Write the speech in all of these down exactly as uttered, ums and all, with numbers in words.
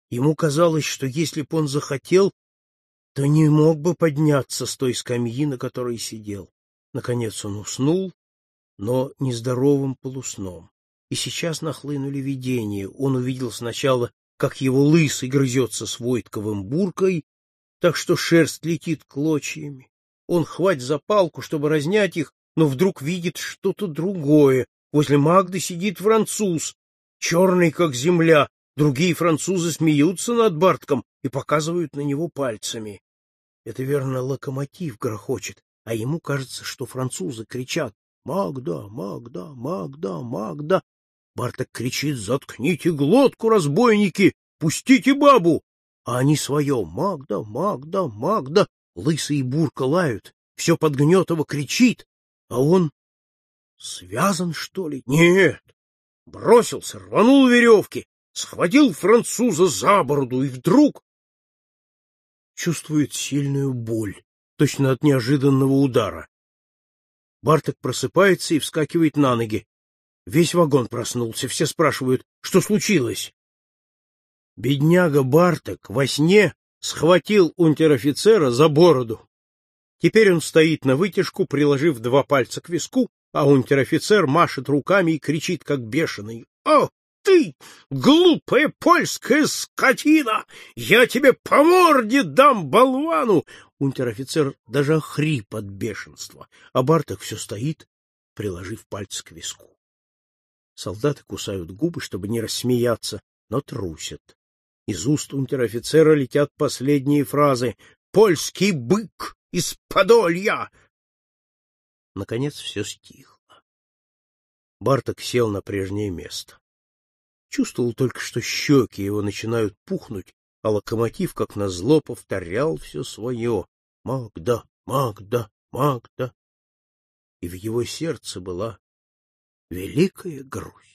Ему казалось, что если б он захотел, то не мог бы подняться с той скамьи, на которой сидел. Наконец он уснул, но нездоровым полусном. И сейчас нахлынули видения. Он увидел сначала, как его лысый грызется с Войтковым буркой, так что шерсть летит клочьями. Он хватит за палку, чтобы разнять их, но вдруг видит что-то другое. Возле Магды сидит француз, черный, как земля. Другие французы смеются над Бартком и показывают на него пальцами. Это, верно, локомотив грохочет, а ему кажется, что французы кричат: «Магда, Магда, Магда, Магда!» Барток кричит: «Заткните глотку, разбойники! Пустите бабу!» А они свое: «Магда, Магда, Магда!» Лысый и Бурка лают, все Подгнетово кричит, а он связан, что ли? Нет! Бросился, рванул веревки, схватил француза за бороду и вдруг чувствует сильную боль, точно от неожиданного удара. Барток просыпается и вскакивает на ноги. Весь вагон проснулся, все спрашивают, что случилось. Бедняга Барток во сне схватил унтер-офицера за бороду. Теперь он стоит навытяжку, приложив два пальца к виску, а унтер-офицер машет руками и кричит, как бешеный: «О, ты, глупая польская скотина! Я тебе по морде дам, болвану!» Унтер-офицер даже охрип от бешенства, а Барток все стоит, приложив пальцы к виску. Солдаты кусают губы, чтобы не рассмеяться, но трусят. Из уст унтер-офицера летят последние фразы: «Польский бык из Подолья!» Наконец все стихло. Барток сел на прежнее место. Чувствовал только, что щеки его начинают пухнуть, а локомотив, как назло, повторял все свое: «Магда, Магда, Магда!» И в его сердце была великая грусть.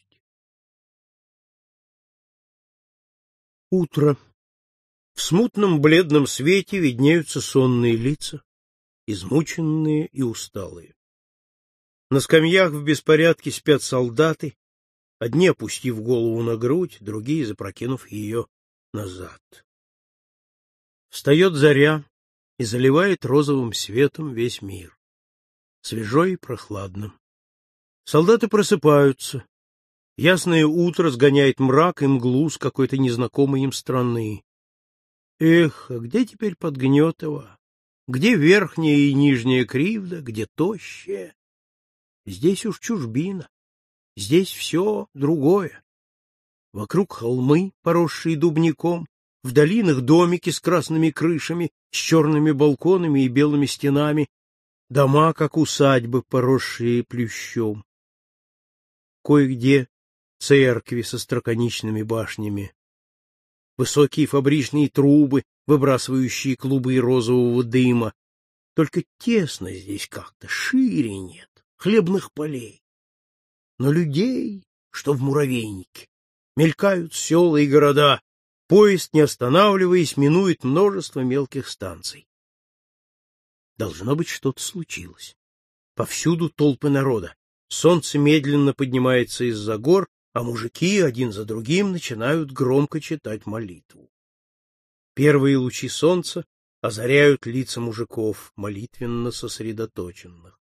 Утро. В смутном бледном свете виднеются сонные лица, измученные и усталые. На скамьях в беспорядке спят солдаты, одни опустив голову на грудь, другие запрокинув ее назад. Встает заря и заливает розовым светом весь мир. Свежо и прохладно. Солдаты просыпаются. Ясное утро сгоняет мрак и мглу с какой-то незнакомой им страны. Эх, а где теперь Подгнетово? Где верхняя и нижняя Кривда? Где тощая? Здесь уж чужбина. Здесь все другое. Вокруг холмы, поросшие дубняком, в долинах домики с красными крышами, с черными балконами и белыми стенами, дома, как усадьбы, поросшие плющом. Кое-где церкви со строконечными башнями, высокие фабричные трубы, выбрасывающие клубы розового дыма. Только тесно здесь как-то, шире нет, хлебных полей. Но людей, что в муравейнике, мелькают села и города, поезд, не останавливаясь, минует множество мелких станций. Должно быть, что-то случилось. Повсюду толпы народа. Солнце медленно поднимается из-за гор, а мужики один за другим начинают громко читать молитву. Первые лучи солнца озаряют лица мужиков, молитвенно сосредоточенных.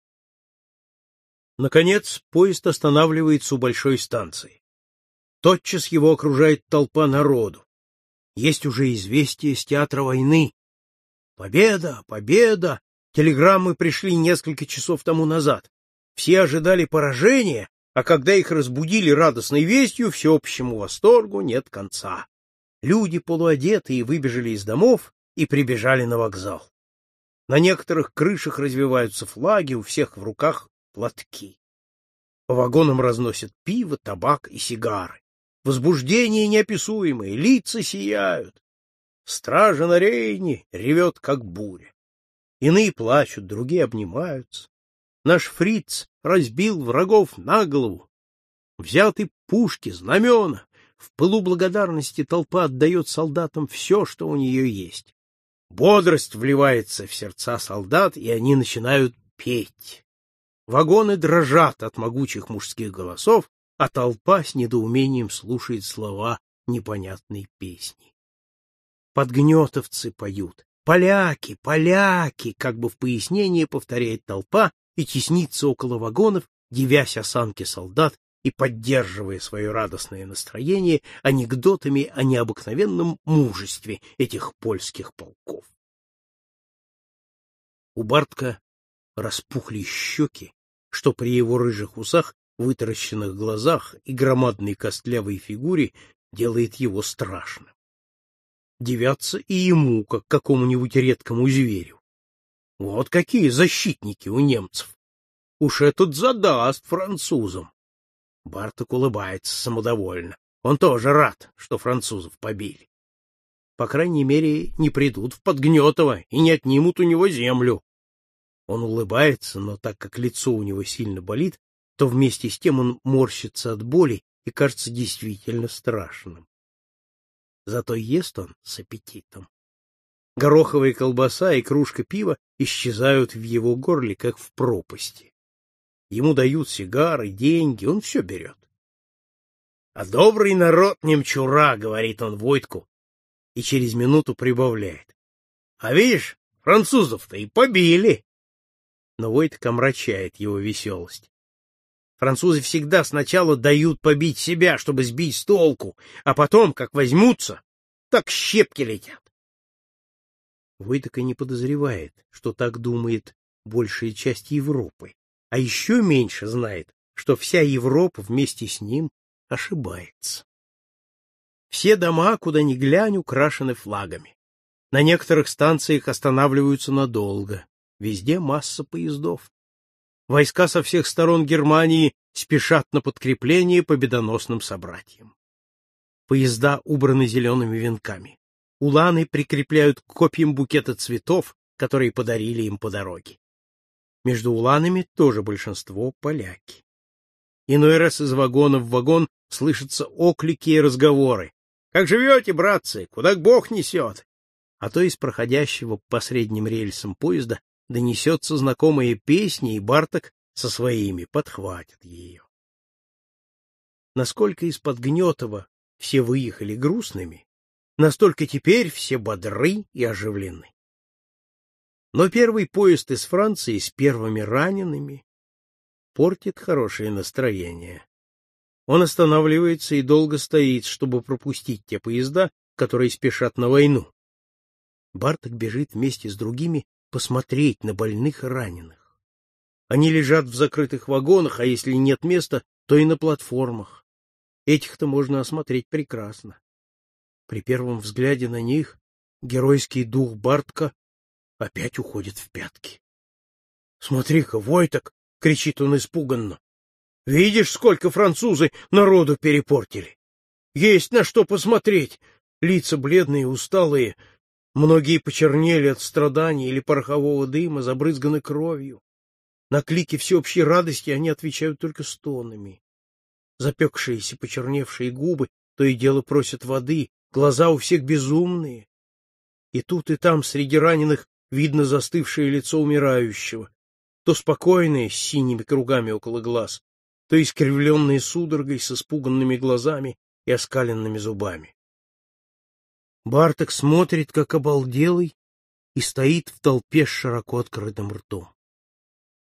Наконец поезд останавливается у большой станции. Тотчас его окружает толпа народу. Есть уже известие с театра войны. Победа! Победа! Телеграммы пришли несколько часов тому назад. Все ожидали поражения, а когда их разбудили радостной вестью, всеобщему восторгу нет конца. Люди полуодетые выбежали из домов и прибежали на вокзал. На некоторых крышах развиваются флаги, у всех в руках платки. По вагонам разносят пиво, табак и сигары. Возбуждение неописуемое, лица сияют. Стража на Рейне ревет, как буря. Иные плачут, другие обнимаются. Наш фриц разбил врагов на голову. Взяты пушки, знамена. В пылу благодарности толпа отдает солдатам все, что у нее есть. Бодрость вливается в сердца солдат, и они начинают петь. Вагоны дрожат от могучих мужских голосов, а толпа с недоумением слушает слова непонятной песни. Подгнетовцы поют: «Поляки, поляки!» как бы в пояснение повторяет толпа и теснится около вагонов, дивясь осанке солдат и поддерживая свое радостное настроение анекдотами о необыкновенном мужестве этих польских полков. У Бартка распухли щеки, что при его рыжих усах, вытаращенных глазах и громадной костлявой фигуре делает его страшным. Дивятся и ему, как какому-нибудь редкому зверю. Вот какие защитники у немцев! Уж этот задаст французам. Барток улыбается самодовольно. Он тоже рад, что французов побили. По крайней мере, не придут в Подгнетово и не отнимут у него землю. Он улыбается, но так как лицо у него сильно болит, то вместе с тем он морщится от боли и кажется действительно страшным. Зато ест он с аппетитом. Гороховая колбаса и кружка пива исчезают в его горле, как в пропасти. Ему дают сигары, деньги, он все берет. — А добрый народ немчура, — говорит он Войтку, и через минуту прибавляет. — А видишь, французов-то и побили. Но Войтк омрачает его веселость. Французы всегда сначала дают побить себя, чтобы сбить с толку, а потом, как возьмутся, так щепки летят. Войток и не подозревает, что так думает большая часть Европы, а еще меньше знает, что вся Европа вместе с ним ошибается. Все дома, куда ни глянь, украшены флагами. На некоторых станциях останавливаются надолго. Везде масса поездов. Войска со всех сторон Германии спешат на подкрепление победоносным собратьям. Поезда убраны зелеными венками. Уланы прикрепляют к копьям букеты цветов, которые подарили им по дороге. Между уланами тоже большинство поляки. Иной раз из вагона в вагон слышатся оклики и разговоры. «Как живете, братцы? Куда Бог несет?» А то из проходящего по средним рельсам поезда донесется знакомая песня, и Барток со своими подхватит ее. Насколько из Подгнетова все выехали грустными, настолько теперь все бодры и оживлены. Но первый поезд из Франции с первыми ранеными портит хорошее настроение. Он останавливается и долго стоит, чтобы пропустить те поезда, которые спешат на войну. Барток бежит вместе с другими посмотреть на больных и раненых. Они лежат в закрытых вагонах, а если нет места, то и на платформах. Этих-то можно осмотреть прекрасно. При первом взгляде на них геройский дух Бартка опять уходит в пятки. — Смотри-ка, Войток! — кричит он испуганно. — Видишь, сколько французы народу перепортили? Есть на что посмотреть. Лица бледные, усталые. Многие почернели от страданий или порохового дыма, забрызганы кровью. На клики всеобщей радости они отвечают только стонами. Запекшиеся почерневшие губы то и дело просят воды, глаза у всех безумные. И тут и там среди раненых видно застывшее лицо умирающего, то спокойное, с синими кругами около глаз, то искривленное судорогой с испуганными глазами и оскаленными зубами. Барток смотрит, как обалделый, и стоит в толпе с широко открытым ртом.